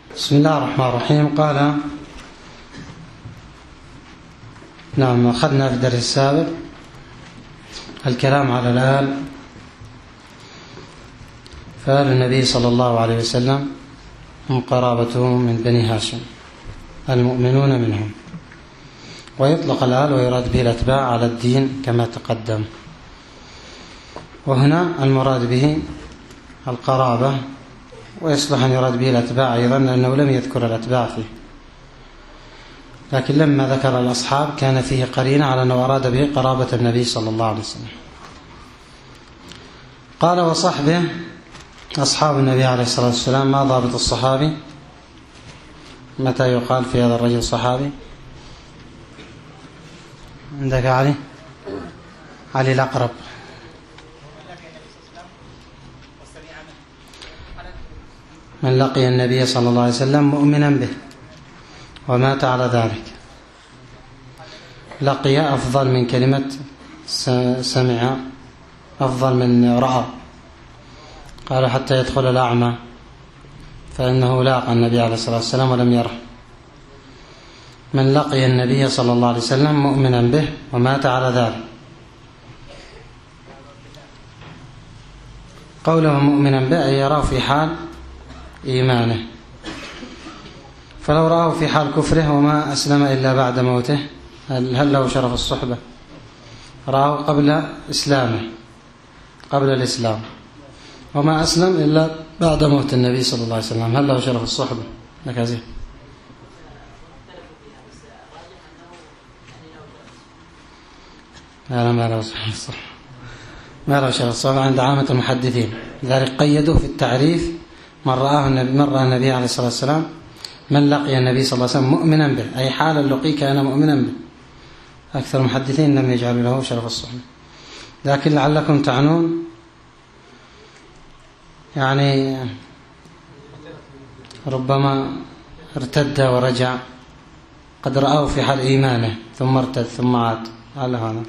بسم الله الرحمن الرحيم. قال نعم، أخذنا في الدرس السابق الكلام على الآل، فآل النبي صلى الله عليه وسلم هم قرابته من بني هاشم المؤمنون منهم، ويطلق الآل ويراد به الأتباع على الدين كما تقدم. وهنا المراد به القرابة، ويصلح أن يراد به الأتباع أيضا لأنه لم يذكر الأتباع فيه، لكن لما ذكر الأصحاب كان فيه قرينة على أنه أراد به قرابة النبي صلى الله عليه وسلم. قال وصحبه أصحاب النبي عليه الصلاة والسلام. ما ضابط الصحابي؟ متى يقال في هذا الرجل صحابي؟ عندك علي؟ علي الأقرب. من لقي النبي صلى الله عليه وسلم مؤمنا به ومات على ذلك. لقي أفضل من كلمة سمع، أفضل من رأى. قال حتى يدخل الأعمى فإنه لاقى النبي عليه الصلاة والسلام ولم يره. من لقي النبي صلى الله عليه وسلم مؤمنا به ومات على ذلك. قوله مؤمنا به أي يراه في حال إيمانه، فلو رآه في حال كفره وما أسلم إلا بعد موته هل له شرف الصحبة؟ رآه قبل إسلامه، قبل الإسلام، وما أسلم إلا بعد موت النبي صلى الله عليه وسلم، هل له شرف الصحبة؟ لك زين. ما له شرف الصحبة، ما له شرف الصحبة عند عامة المحدثين، لذلك قيدوا في التعريف من رأى النبي عليه الصلاة والسلام. من لقي النبي صلى الله عليه وسلم مؤمنا به أي حال اللقي كان مؤمنا به. أكثر المحدثين لم يجعلوا له شرف الصحبة، لكن لعلكم تعنون يعني ربما ارتد ورجع، قد رآه في حال إيمانه ثم ارتد ثم عاد، على هذا.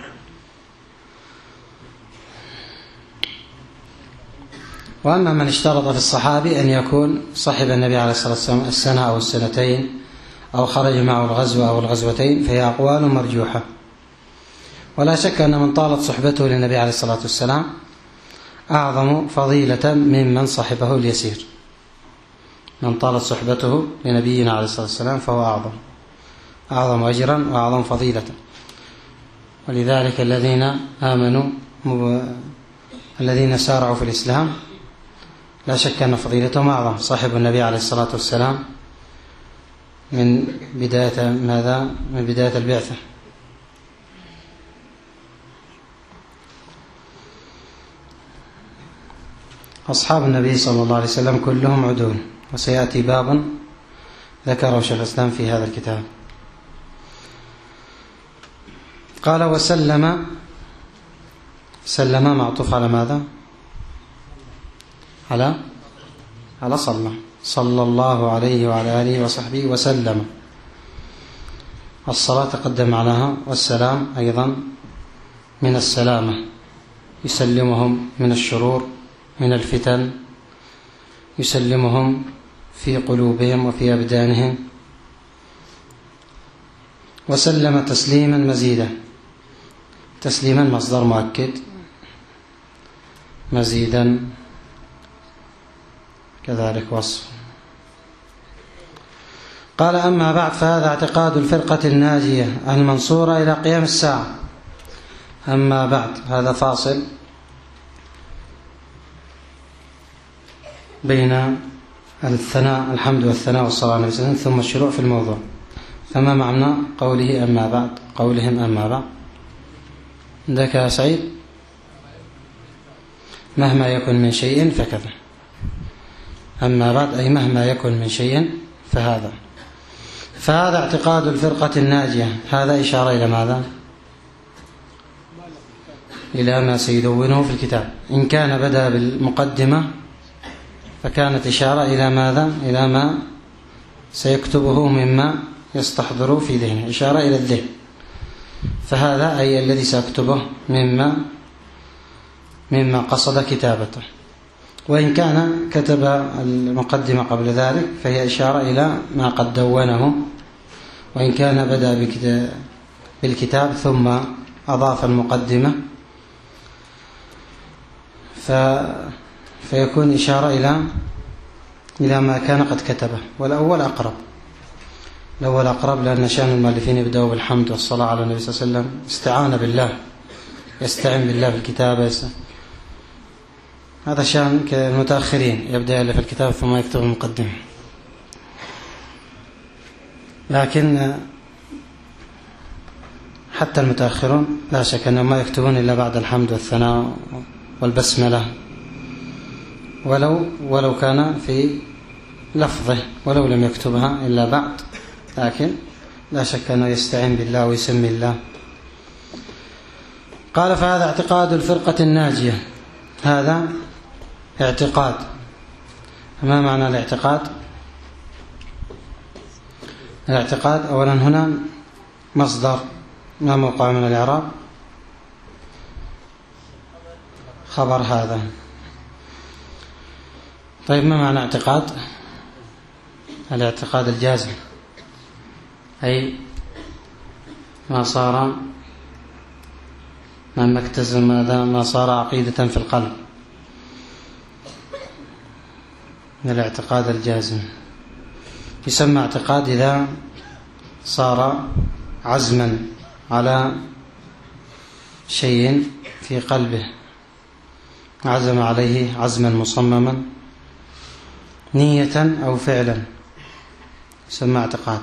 وأما من اشترط في الصحابي أن يكون صحب النبي عليه الصلاة والسلام السنة أو السنتين أو خرج معه الغزو أو الغزوتين فهي أقوال مرجوحة، ولا شك أن من طالت صحبته للنبي عليه الصلاة والسلام أعظم فضيلة ممن صحبه اليسير. من طالت صحبته لنبينا عليه الصلاة والسلام فهو أعظم أجرا وأعظم فضيلة. ولذلك الذين آمنوا الذين سارعوا في الإسلام لا شك أن فضيلتهم أعظم. صاحب النبي عليه الصلاة والسلام من بداية ماذا؟ من بداية البعثة. أصحاب النبي صلى الله عليه وسلم كلهم عدول، وسيأتي باب ذكره شيخ الإسلام في هذا الكتاب. قال وسلم. سلم معطوف على ماذا؟ على صلى الله عليه وعلى آله وصحبه وسلم. الصلاة تقدم معناها، والسلام أيضا من السلامة، يسلمهم من الشرور من الفتن، يسلمهم في قلوبهم وفي أبدانهم. وسلم تسليما مزيدا. تسليما مصدر مؤكد، مزيدا كذلك وصف. قال أما بعد فهذا اعتقاد الفرقة الناجية المنصورة إلى قيام الساعة. أما بعد هذا فاصل بين الثناء، الحمد والثناء والصلاة على النبي ثم الشروع في الموضوع. فما معنى قوله أما بعد؟ قولهم أما بعد عندك يا سعيد؟ مهما يكن من شيء فكذا. أما بعد أي مهما يكن من شيء فهذا اعتقاد الفرقة الناجية. هذا إشارة إلى ماذا؟ إلى ما سيدونه في الكتاب. إن كان بدأ بالمقدمة فكانت إشارة إلى ماذا؟ إلى ما سيكتبه مما يستحضر في ذهنه، إشارة إلى الذهن. فهذا أي الذي سيكتبه مما قصد كتابته. وإن كان كتب المقدمة قبل ذلك فهي إشارة إلى ما قد دونه، وإن كان بدأ بالكتاب ثم أضاف المقدمة فيكون إشارة إلى ما كان قد كتبه. والأول أقرب، الأول أقرب، لأن شأن المؤلفين يبدأوا بالحمد والصلاة على النبي صلى الله عليه وسلم، استعانة بالله، يستعين بالله في الكتابة. هذا شأن كالمتأخرين، يبدأ في الكتاب ثم يكتب المقدمة. لكن حتى المتأخرون لا شك أنهم ما يكتبون إلا بعد الحمد والثناء والبسملة، ولو كان في لفظه، ولو لم يكتبها إلا بعد، لكن لا شك أنه يستعين بالله ويسمي الله. قال: فهذا اعتقاد الفرقة الناجية. هذا اعتقاد. ما معنى الاعتقاد؟ الاعتقاد أولا هنا مصدر، ما موقع من الإعراب؟ خبر هذا. طيب ما معنى اعتقاد؟ الاعتقاد الجازم، أي ما صار ما اكتسب، ما صار عقيدة في القلب، من الاعتقاد الجازم. يسمى اعتقاد إذا صار عزما على شيء في قلبه، عزم عليه عزما مصمما نية أو فعلا، يسمى اعتقاد.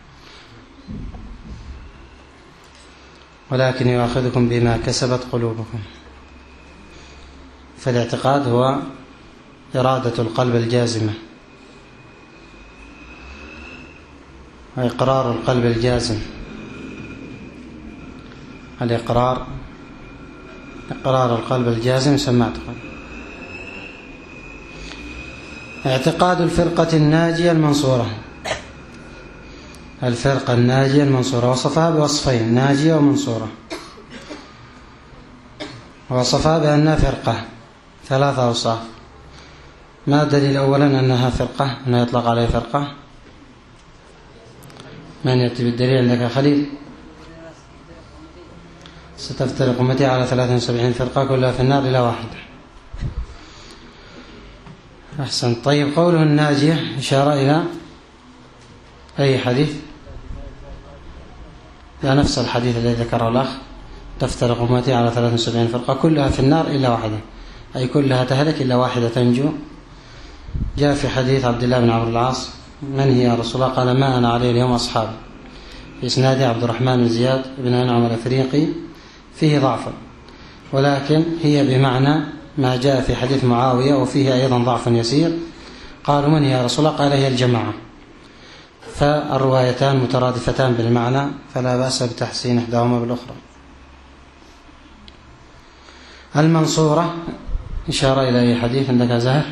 ولكن يؤاخذكم بما كسبت قلوبكم. فالاعتقاد هو إرادة القلب الجازمة، وإقرار القلب الجازم. الإقرار، إقرار القلب الجازم يسمى اعتقاد. اعتقاد الفرقة الناجية المنصورة. الفرقة الناجية المنصورة وصفها بوصفين: ناجية ومنصورة. وصفها بأنها فرقة، 3 أوصاف. ما الدليل؟ أولا أنها فرقة، أنها يطلق عليها فرقة. من يأتي بالدليل؟ عندك خليل. ستفترق أمتي على 73 فرقة كلها في النار إلا واحدة. أحسن. طيب قوله الناجية إشارة إلى أي حديث؟ لا، نفس الحديث الذي ذكره الأخ: تفترق أمتي على 73 فرقة كلها في النار إلا واحدة، أي كلها تهلك إلا واحدة تنجو. جاء في حديث عبد الله بن عمرو العاص: من هي يا رسول الله؟ قال: ما أنا عليه اليوم أصحابي. في إسناده عبد الرحمن بن زياد بن أنعم الأفريقي، فيه ضعف، ولكن هي بمعنى ما جاء في حديث معاوية وفيه أيضا ضعف يسير. قالوا: من هي يا رسول الله؟ قال: هي الجماعة. فالروايتان مترادفتان بالمعنى، فلا بأس بتحسين إحداهما بالأخرى. المنصورة إشارة إلى أي حديث عندك يا زهر؟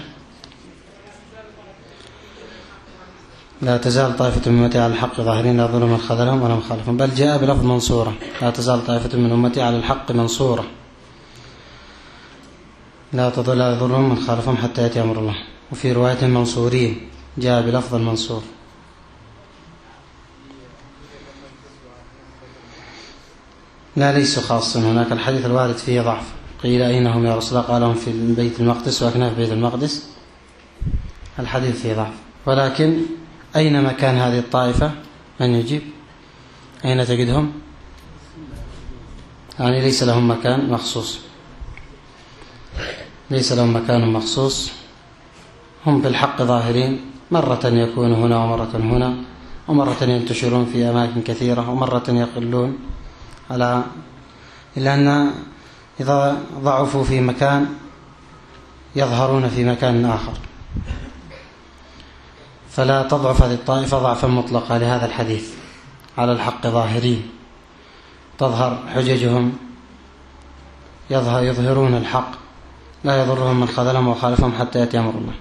لا تزال طائفة من أمتي على الحق ظاهرين لا يضر من خذلهم ولا من خالفهم، بل جاء بلفظ منصورة: لا تزال طائفة من أمتي على الحق منصورة لا يضر من خالفهم حتى يأتي أمر الله. وفي رواية منصورين جاء بلفظ المنصور. لا، ليسوا خاصين. هناك الحديث الوارد فيه ضعف. قيل: أين هم يا رسول الله؟ قال: هم في بيت المقدس وأكناف في بيت المقدس. الحديث فيه ضعف. ولكن أين مكان هذه الطائفة؟ من يجيب؟ أين تجدهم؟ يعني ليس لهم مكان مخصوص، ليس لهم مكان مخصوص. هم بالحق ظاهرين، مرة يكون هنا ومرة هنا، ومرة ينتشرون في أماكن كثيرة، ومرة يقلون، إلا أن إذا ضعفوا في مكان يظهرون في مكان آخر. فلا تضعف هذه الطائفة ضعفا مطلقا لهذا الحديث، على الحق ظاهرين، تظهر حججهم، يظهرون الحق، لا يضرهم من خذلهم وخالفهم حتى يأتي أمر الله.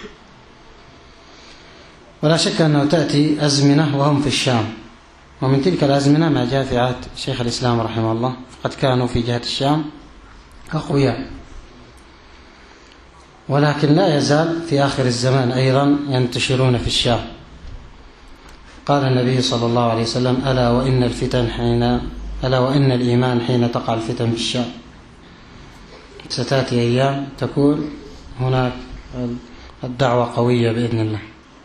ولا شك أنه تأتي أزمنة وهم في الشام، ومن تلك الأزمنة ما جاء في عهد شيخ الإسلام رحمه الله، فقد كانوا في جهة الشام أقوياء، ولكن لا يزال في آخر الزمان أيضا ينتشرون في الشام. قال النبي صلى الله عليه وسلم: ألا وإن الإيمان حين تقع الفتن بالشام. ستأتي أيام تكون هناك الدعوة قوية بإذن الله.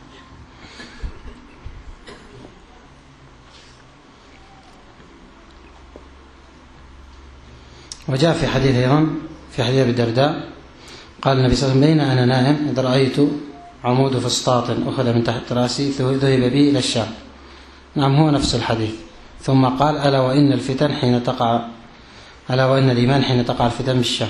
وجاء في حديث أيضا في حديث أبي الدرداء قال النبي صلى الله عليه وسلم: بين أنا نائم إذ رأيت عمود فسطاط أخذ من تحت رأسي ذهب بي إلى الشام. نعم، هو نفس الحديث. ثم قال: ألا وإن الإيمان حين تقع الفتن بالشام.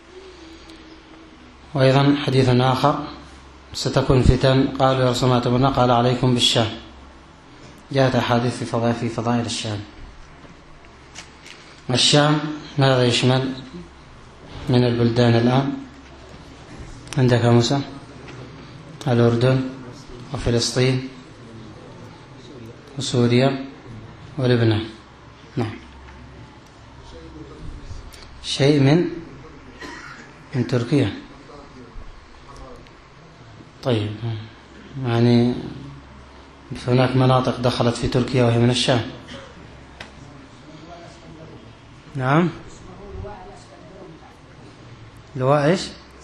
وأيضا حديث آخر: ستكون فتن. قالوا يا رسول الله ما تأمرنا؟ قال: عليكم بالشام. جاءت أحاديث في فضائل الشام. الشام ماذا يشمل من البلدان الآن؟ عندك موسى، الأردن وفلسطين وسوريا ولبنان. نعم، شيء من تركيا. طيب، يعني هناك مناطق دخلت في تركيا وهي من الشام. نعم، لواء ايش؟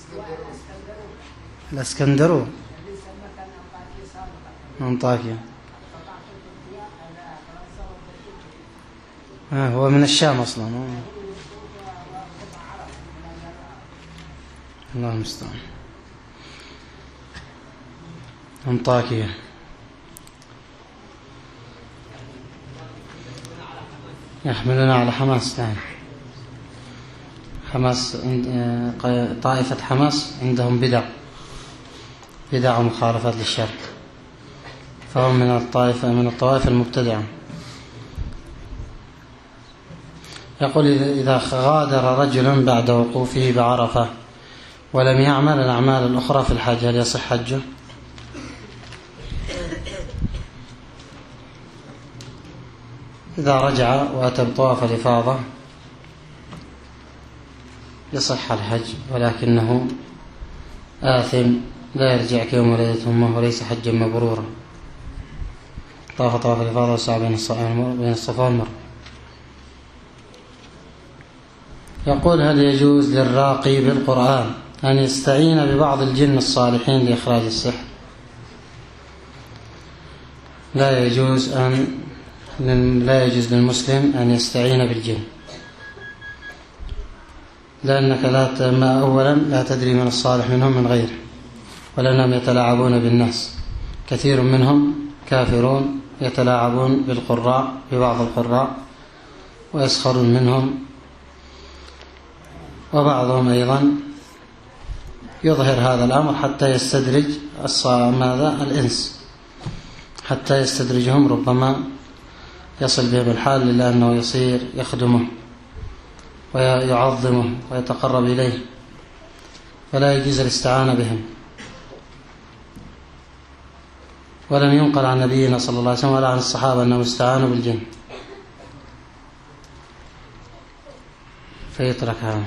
الاسكندرو، أنطاكيا. هو من الشام أصلا. الله المستعان. أنطاكيا. يحملنا على حماس. يعني حماس، طائفة حماس عندهم بدع ومخالفات للشرع، فهم من الطوائف المبتدعة. يقول: إذا غادر رجل بعد وقوفه بعرفة ولم يعمل الأعمال الأخرى في الحج هل يصح حجه؟ إذا رجع وأتى بطواف الإفاضة يصح الحج، ولكنه آثم، لا يرجع كيوم ولدته أمه وليس حجا مبرورا. طواف الإفاضة وسعى بين الصفا والمروة. يقول: هل يجوز للراقي بالقرآن أن يستعين ببعض الجن الصالحين لإخراج السحر؟ لا يجوز للمسلم أن يستعين بالجن، لأنك أولا لا تدري من الصالح منهم من غيره، ولأنهم يتلاعبون بالناس. كثير منهم كافرون يتلاعبون ببعض القراء ويسخرون منهم، وبعضهم أيضا يظهر هذا الأمر حتى يستدرج الإنس، حتى يستدرجهم، ربما يصل بهم الحال إلا أنه يصير يخدمه ويعظمه ويتقرب إليه، فلا يجوز الاستعانة بهم. ولم ينقل عن نبينا صلى الله عليه وسلم ولا عن الصحابة أنهم استعانوا بالجن، فيترك هذا.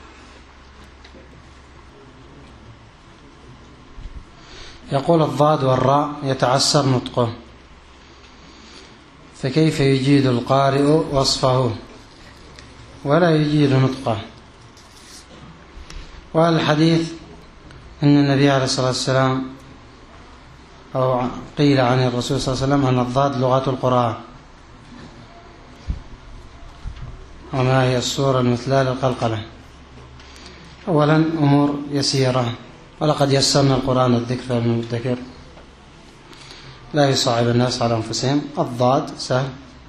يقول: الضاد والراء يتعسر نطقه، فكيف يجيد القارئ وصفه ولا يجيد نطقه؟ والحديث أن النبي عليه الصلاة والسلام، أو قيل عن الرسول صلى الله عليه وسلم، أن الضاد لغة القرآن، وما هي الصورة المثلى للقلقلة. أولا أمور يسيرة، ولقد يسرنا القرآن الذكر فمن المدكر، لا يصعب الناس على أنفسهم. الضاد سهل،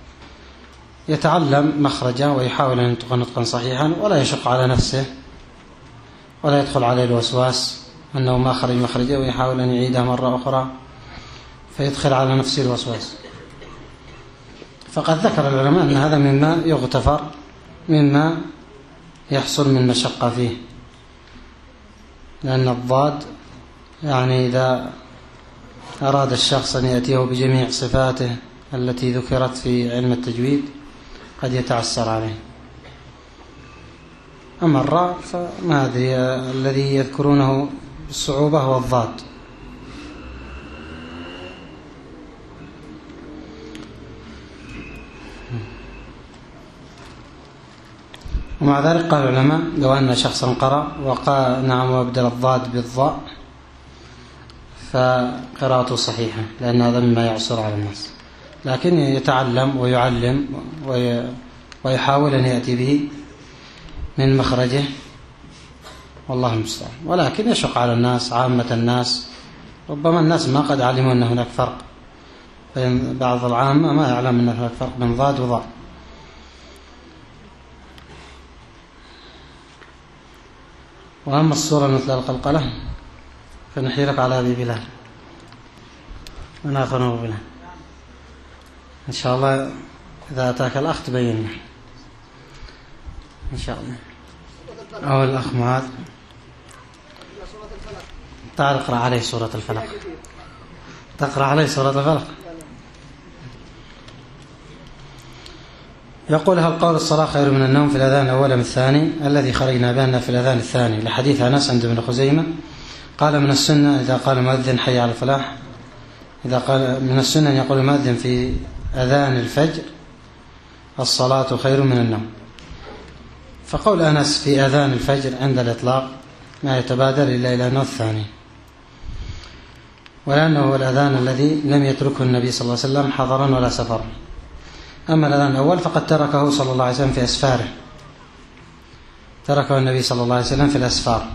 يتعلم مخرجه ويحاول أن ينطق نطقا صحيحا ولا يشق على نفسه ولا يدخل عليه الوسواس أنه ما خرج مخرجه ويحاول أن يعيدها مرة أخرى فيدخل على نفسه الوسواس. فقد ذكر العلماء أن هذا مما يغتفر، مما يحصل من مشقة فيه، لأن الضاد يعني إذا أراد الشخص أن يأتيه بجميع صفاته التي ذكرت في علم التجويد قد يتعسر عليه. أما الراء فما أدري، الذي يذكرونه بالصعوبة هو الضاد. ومع ذلك قال العلماء لو أن شخصا قرأ وقال نعم وابدل الضاد بالضاء فقراءته صحيحة، لأن هذا مما يعسر على الناس، لكن يتعلم ويعلم ويحاول أن يأتي به من مخرجه، والله المستعان. ولكن يشق على الناس، عامة الناس ربما الناس ما قد علموا أن هناك فرق بين بعض العامة، ما يعلم أن هناك فرق بين ضاد وضاء. وأما الصورة مثل القلقلة فنحيلك على أبي بلال وناخذ أبو بلال إن شاء الله. إذا أتاك الأخ تبين إن شاء الله. أو الأخ معاذ تعال اقرأ عليه سورة الفلق. تقرأ عليه سورة الفلق. يقول هل قول الصلاة خير من النوم في الأذان الأول من الثاني الذي خرجنا بأنه في الأذان الثاني لحديث أنس عند ابن خزيمة قال من السنة إذا قال المؤذن حي على الفلاح، إذا قال من السنة أن يقول المؤذن في أذان الفجر الصلاة خير من النوم. فقول أنس في أذان الفجر عند الإطلاق ما يتبادر إلا إلى أنه الثاني، ولأنه هو الأذان الذي لم يتركه النبي صلى الله عليه وسلم حضرا ولا سفرا. أما الأذان الأول فقد تركه صلى الله عليه وسلم في أسفاره، تركه النبي صلى الله عليه وسلم في الأسفار،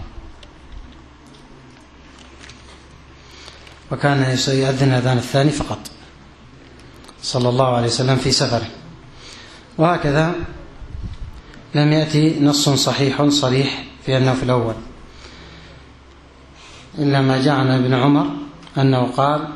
وكان يؤذن الأذان الثاني فقط صلى الله عليه وسلم في سفره. وهكذا لم يأتي نص صحيح صريح في أنه في الأول، إلا ما جاء عن ابن عمر أنه قال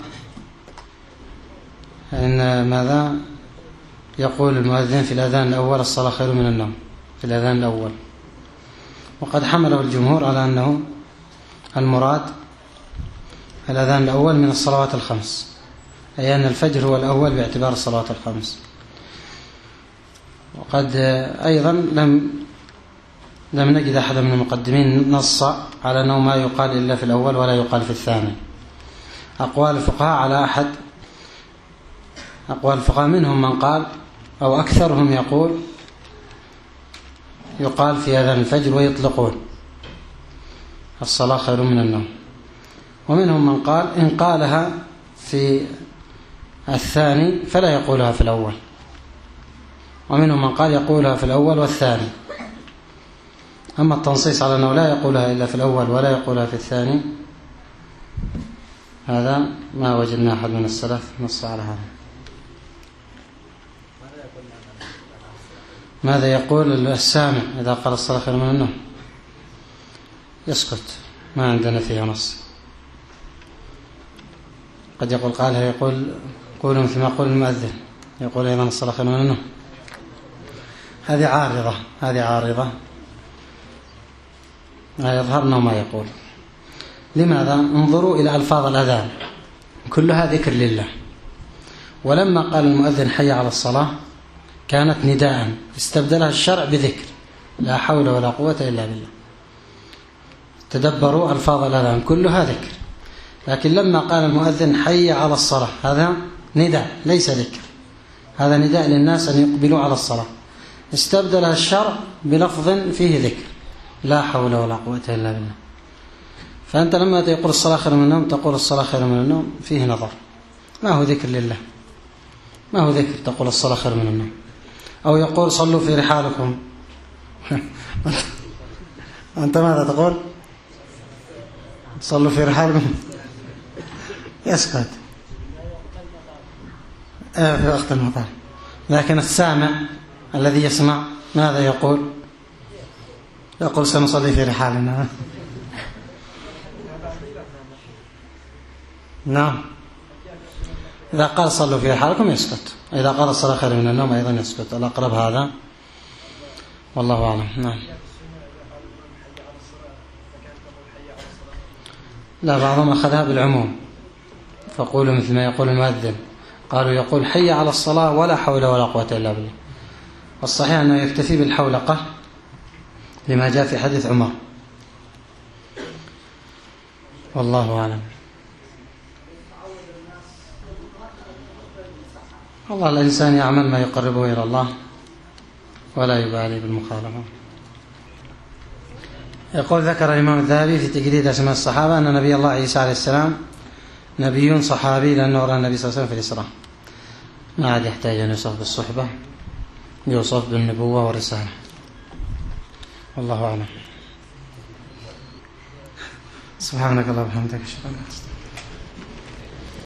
إن ماذا يقول المؤذن في الأذان الأول الصلاة خير من النوم في الأذان الأول. وقد حمله الجمهور على أنه المراد الأذان الأول من الصلوات الخمس، أي أن الفجر هو الأول باعتبار الصلوات الخمس. وقد أيضا لم نجد أحد من المقدمين نص على أنه ما يقال إلا في الأول ولا يقال في الثاني. أقوال الفقهاء على أحد أقوال الفقهاء، منهم من قال أو أكثرهم يقال في أذان الفجر ويطلقون الصلاة خير من النوم، ومنهم من قال إن قالها في الثاني فلا يقولها في الأول، ومنهم من قال يقولها في الأول والثاني. أما التنصيص على أنه لا يقولها إلا في الأول ولا يقولها في الثاني هذا ما وجدنا أحد من السلف نص على هذا. ماذا يقول السامع إذا قال الصلاة خير من النوم؟ يسكت، ما عندنا فيها نص. قد يقول قالها، يقول قولوا مثل ما يقول المؤذن، يقول أيضا الصلاة خير من النوم. هذه عارضة لا يظهرنا ما يقول. لماذا؟ انظروا إلى ألفاظ الأذان كلها ذكر لله، ولما قال المؤذن حي على الصلاة كانت نداء استبدلها الشرع بذكر، لا حول ولا قوة إلا بالله. تدبروا ألفاظ الأذان كلها ذكر، لكن لما قال المؤذن حي على الصلاة هذا نداء ليس ذكر، هذا نداء للناس أن يقبلوا على الصلاة، استبدلها الشرع بلفظ فيه ذكر، لا حول ولا قوة إلا بالله. فأنت لما تقول الصلاة خير من النوم تقول الصلاة خير من النوم فيه نظر، ما هو ذكر لله، ما هو ذكر تقول الصلاة خير من النوم. أو يقول صلوا في رحالكم أنت ماذا تقول؟ صلوا في رحالكم يسكت في وقت المطار. لكن السامع الذي يسمع ماذا يقول؟ يقول سنصلي في رحالنا. نعم، إذا قال صلوا في رحالكم يسكت، إذا قال الصلاة خير من النوم أيضا يسكت. الأقرب هذا والله أعلم. نعم. لا، بعضهم أخذها بالعموم فقولوا مثل ما يقول المؤذن، قالوا يقول حي على الصلاة ولا حول ولا قوة إلا بالله. والصحيح أنه يكتفي بالحولقة لما جاء في حديث عمر. والله أعلم. والله الإنسان يعمل ما يقربه إلى الله ولا يبالي بالمخالفة. يقول ذكر الإمام الذهبي في تجريد أسماء الصحابة أن نبي الله عيسى عليه السلام نبي صحابي لأنه رأى النبي صلى الله عليه وسلم في الإسراء، ما عاد يحتاج أن يوصف بالصحبة، يوصف بالنبوة والرسالة. والله أعلم. سبحانك اللهم وبحمدك أشهد أن لا إله إلا أنت.